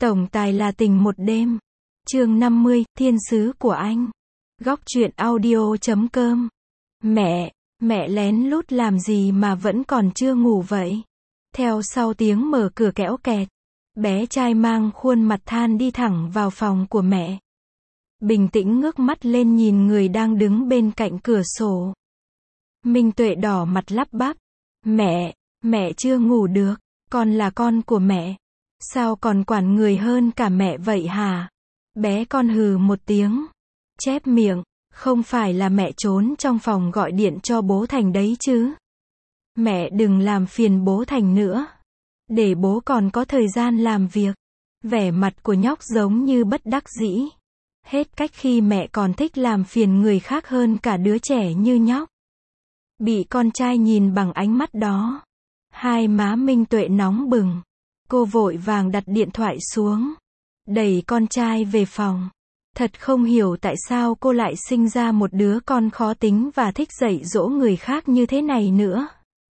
Tổng tài là tình một đêm. Chương 50, Thiên sứ của anh. Góc truyện audio.com. Mẹ lén lút làm gì mà vẫn còn chưa ngủ vậy? Theo sau tiếng mở cửa kẽo kẹt, bé trai mang khuôn mặt than đi thẳng vào phòng của mẹ. Bình tĩnh ngước mắt lên nhìn người đang đứng bên cạnh cửa sổ. Minh Tuệ đỏ mặt lắp bắp. Mẹ chưa ngủ được, con là con của mẹ. Sao còn quản người hơn cả mẹ vậy hả? Bé con hừ một tiếng, chép miệng, không phải là mẹ trốn trong phòng gọi điện cho bố Thành đấy chứ? Mẹ đừng làm phiền bố Thành nữa, để bố còn có thời gian làm việc. Vẻ mặt của nhóc giống như bất đắc dĩ. Hết cách khi mẹ còn thích làm phiền người khác hơn cả đứa trẻ như nhóc. Bị con trai nhìn bằng ánh mắt đó, hai má Minh Tuệ nóng bừng. Cô vội vàng đặt điện thoại xuống, đẩy con trai về phòng. Thật không hiểu tại sao cô lại sinh ra một đứa con khó tính và thích dạy dỗ người khác như thế này nữa.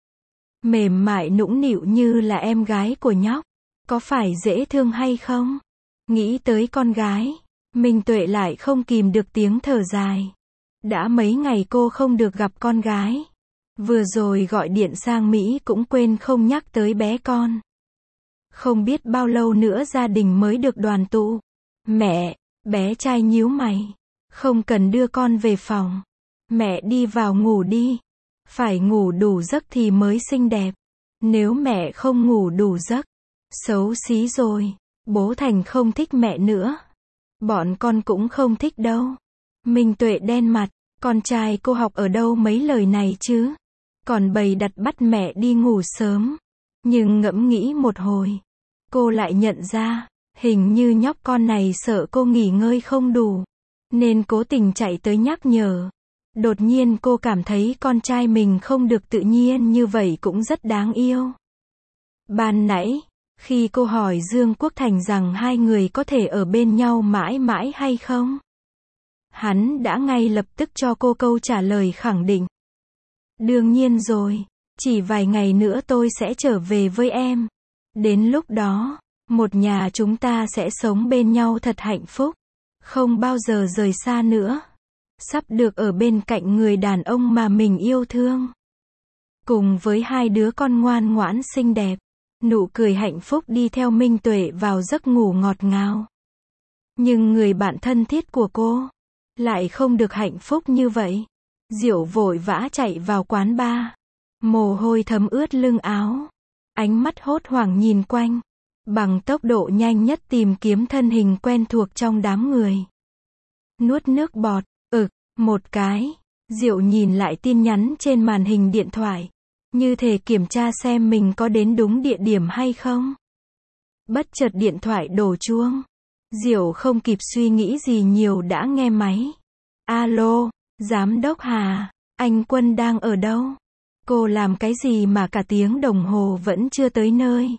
Mềm mại nũng nịu như là em gái của nhóc, có phải dễ thương hay không? Nghĩ tới con gái, Minh Tuệ lại không kìm được tiếng thở dài. Đã mấy ngày cô không được gặp con gái. Vừa rồi gọi điện sang Mỹ cũng quên không nhắc tới bé con. Không biết bao lâu nữa gia đình mới được đoàn tụ. Mẹ, bé trai nhíu mày. Không cần đưa con về phòng. Mẹ đi vào ngủ đi. Phải ngủ đủ giấc thì mới xinh đẹp. Nếu mẹ không ngủ đủ giấc, xấu xí rồi. Bố Thành không thích mẹ nữa. Bọn con cũng không thích đâu. Minh Tuệ đen mặt. Con trai cô học ở đâu mấy lời này chứ? Còn bày đặt bắt mẹ đi ngủ sớm. Nhưng ngẫm nghĩ một hồi, cô lại nhận ra, hình như nhóc con này sợ cô nghỉ ngơi không đủ, nên cố tình chạy tới nhắc nhở. Đột nhiên cô cảm thấy con trai mình không được tự nhiên như vậy cũng rất đáng yêu. Ban nãy, khi cô hỏi Dương Quốc Thành rằng hai người có thể ở bên nhau mãi mãi hay không, hắn đã ngay lập tức cho cô câu trả lời khẳng định. Đương nhiên rồi, chỉ vài ngày nữa tôi sẽ trở về với em. Đến lúc đó, một nhà chúng ta sẽ sống bên nhau thật hạnh phúc, không bao giờ rời xa nữa. Sắp được ở bên cạnh người đàn ông mà mình yêu thương. Cùng với hai đứa con ngoan ngoãn xinh đẹp, nụ cười hạnh phúc đi theo Minh Tuệ vào giấc ngủ ngọt ngào. Nhưng người bạn thân thiết của cô lại không được hạnh phúc như vậy. Diệu vội vã chạy vào quán bar, mồ hôi thấm ướt lưng áo, ánh mắt hốt hoảng nhìn quanh, bằng tốc độ nhanh nhất tìm kiếm thân hình quen thuộc trong đám người. Nuốt nước bọt, một cái, Diệu nhìn lại tin nhắn trên màn hình điện thoại, như thể kiểm tra xem mình có đến đúng địa điểm hay không. Bất chợt điện thoại đổ chuông, Diệu không kịp suy nghĩ gì nhiều đã nghe máy. Alo, Giám đốc Hà, anh Quân đang ở đâu? Cô làm cái gì mà cả tiếng đồng hồ vẫn chưa tới nơi?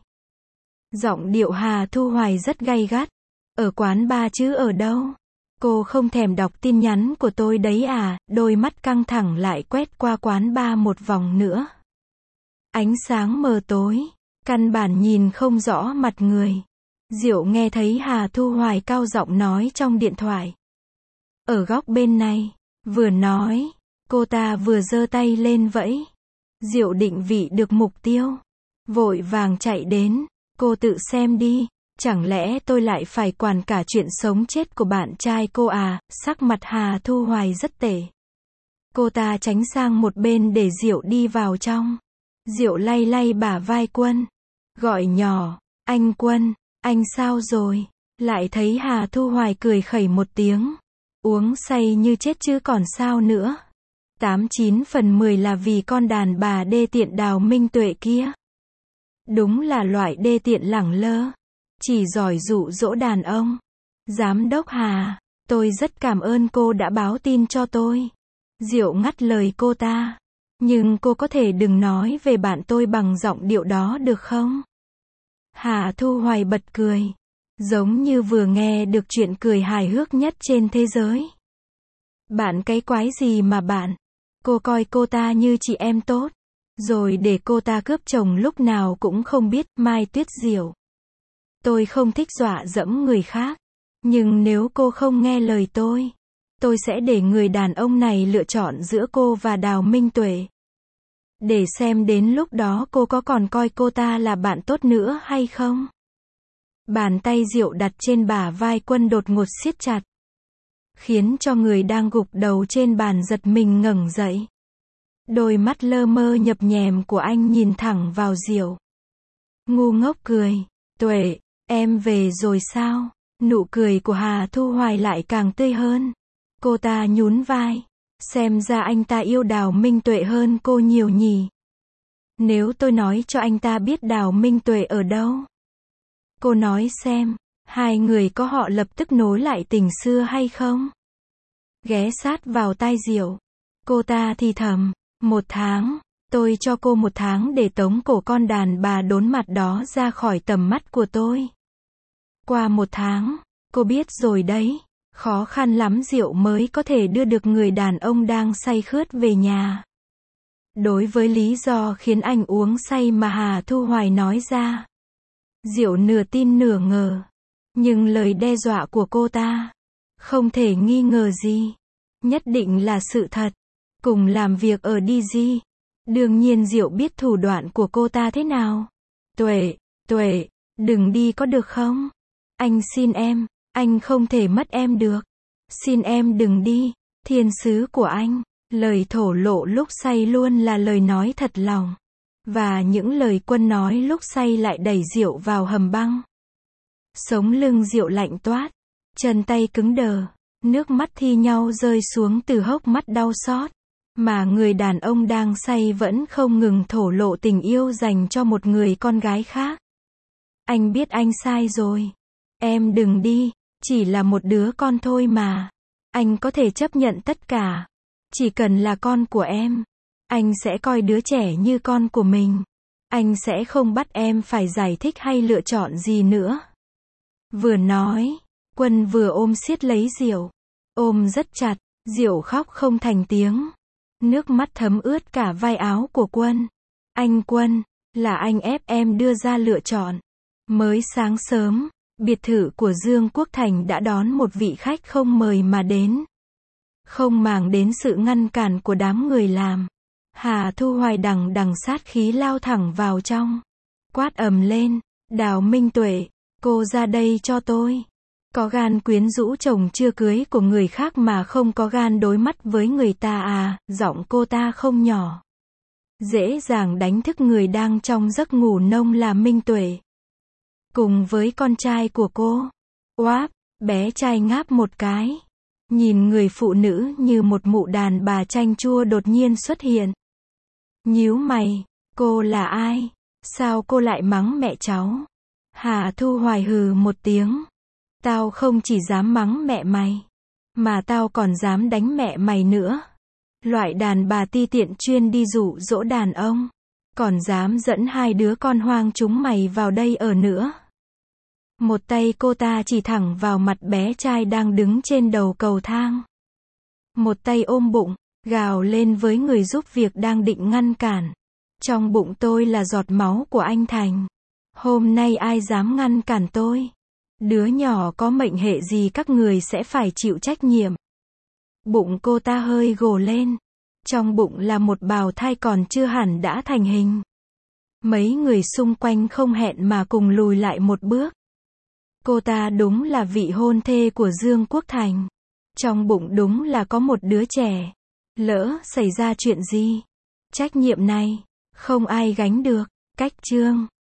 Giọng điệu Hà Thu Hoài rất gay gắt. Ở quán bar chứ ở đâu? Cô không thèm đọc tin nhắn của tôi đấy à? Đôi mắt căng thẳng lại quét qua quán bar một vòng nữa. Ánh sáng mờ tối, căn bản nhìn không rõ mặt người. Diệu nghe thấy Hà Thu Hoài cao giọng nói trong điện thoại. Ở góc bên này. Vừa nói, cô ta vừa giơ tay lên vẫy. Diệu định vị được mục tiêu, vội vàng chạy đến. Cô tự xem đi, chẳng lẽ tôi lại phải quản cả chuyện sống chết của bạn trai cô à? Sắc mặt Hà Thu Hoài rất tệ. Cô ta tránh sang một bên để Diệu đi vào trong. Diệu lay lay bả vai Quân, gọi nhỏ, anh Quân, anh sao rồi? Lại thấy Hà Thu Hoài cười khẩy một tiếng. Uống say như chết chứ còn sao nữa. 89 phần 10 là vì con đàn bà đê tiện Đào Minh Tuệ kia. Đúng là loại đê tiện lẳng lơ, chỉ giỏi dụ dỗ đàn ông. Giám đốc Hà, tôi rất cảm ơn cô đã báo tin cho tôi. Diệu ngắt lời cô ta. Nhưng cô có thể đừng nói về bạn tôi bằng giọng điệu đó được không? Hà Thu Hoài bật cười. Giống như vừa nghe được chuyện cười hài hước nhất trên thế giới. Bạn cái quái gì mà bạn? Cô coi cô ta như chị em tốt, rồi để cô ta cướp chồng lúc nào cũng không biết. Mai Tuyết Diệu. Tôi không thích dọa dẫm người khác. Nhưng nếu cô không nghe lời tôi sẽ để người đàn ông này lựa chọn giữa cô và Đào Minh Tuệ. Để xem đến lúc đó cô có còn coi cô ta là bạn tốt nữa hay không. Bàn tay Diệu đặt trên bả vai Quân đột ngột siết chặt, khiến cho người đang gục đầu trên bàn giật mình ngẩng dậy. Đôi mắt lơ mơ nhập nhèm của anh nhìn thẳng vào Diệu. Ngu ngốc cười. Tuệ, em về rồi sao? Nụ cười của Hà Thu Hoài lại càng tươi hơn. Cô ta nhún vai. Xem ra anh ta yêu Đào Minh Tuệ hơn cô nhiều nhỉ. Nếu tôi nói cho anh ta biết Đào Minh Tuệ ở đâu, cô nói xem, hai người có họ lập tức nối lại tình xưa hay không? Ghé sát vào tai Diệu, cô ta thì thầm, 1 tháng, tôi cho cô 1 tháng để tống cổ con đàn bà đốn mặt đó ra khỏi tầm mắt của tôi. Qua 1 tháng, cô biết rồi đấy, khó khăn lắm Diệu mới có thể đưa được người đàn ông đang say khướt về nhà. Đối với lý do khiến anh uống say mà Hà Thu Hoài nói ra, Diệu nửa tin nửa ngờ. Nhưng lời đe dọa của cô ta, không thể nghi ngờ gì, nhất định là sự thật. Cùng làm việc ở DG, đương nhiên Diệu biết thủ đoạn của cô ta thế nào. Tuệ, đừng đi có được không? Anh xin em, anh không thể mất em được. Xin em đừng đi, thiên sứ của anh. Lời thổ lộ lúc say luôn là lời nói thật lòng. Và những lời Quân nói lúc say lại đẩy Diệu vào hầm băng. Sống lưng Diệu lạnh toát, chân tay cứng đờ, nước mắt thi nhau rơi xuống từ hốc mắt đau xót. Mà người đàn ông đang say vẫn không ngừng thổ lộ tình yêu dành cho một người con gái khác. Anh biết anh sai rồi. Em đừng đi, chỉ là một đứa con thôi mà. Anh có thể chấp nhận tất cả. Chỉ cần là con của em, anh sẽ coi đứa trẻ như con của mình. Anh sẽ không bắt em phải giải thích hay lựa chọn gì nữa. Vừa nói, Quân vừa ôm siết lấy Diệu. Ôm rất chặt, Diệu khóc không thành tiếng. Nước mắt thấm ướt cả vai áo của Quân. Anh Quân, là anh ép em đưa ra lựa chọn. Mới sáng sớm, biệt thự của Dương Quốc Thành đã đón một vị khách không mời mà đến. Không màng đến sự ngăn cản của đám người làm, Hà Thu Hoài đằng sát khí lao thẳng vào trong. Quát ầm lên, Đào Minh Tuệ, cô ra đây cho tôi. Có gan quyến rũ chồng chưa cưới của người khác mà không có gan đối mắt với người ta à? Giọng cô ta không nhỏ, dễ dàng đánh thức người đang trong giấc ngủ nông là Minh Tuệ. Cùng với con trai của cô. Oáp, bé trai ngáp một cái. Nhìn người phụ nữ như một mụ đàn bà chanh chua đột nhiên xuất hiện. Nhíu mày, cô là ai? Sao cô lại mắng mẹ cháu? Hà Thu Hoài hừ một tiếng. Tao không chỉ dám mắng mẹ mày, mà tao còn dám đánh mẹ mày nữa. Loại đàn bà ti tiện chuyên đi dụ dỗ đàn ông, còn dám dẫn 2 đứa con hoang chúng mày vào đây ở nữa. Một tay cô ta chỉ thẳng vào mặt bé trai đang đứng trên đầu cầu thang. Một tay ôm bụng, gào lên với người giúp việc đang định ngăn cản. Trong bụng tôi là giọt máu của anh Thành. Hôm nay ai dám ngăn cản tôi? Đứa nhỏ có mệnh hệ gì các người sẽ phải chịu trách nhiệm. Bụng cô ta hơi gồ lên. Trong bụng là một bào thai còn chưa hẳn đã thành hình. Mấy người xung quanh không hẹn mà cùng lùi lại một bước. Cô ta đúng là vị hôn thê của Dương Quốc Thành. Trong bụng đúng là có một đứa trẻ. Lỡ xảy ra chuyện gì, trách nhiệm này không ai gánh được. Cách chương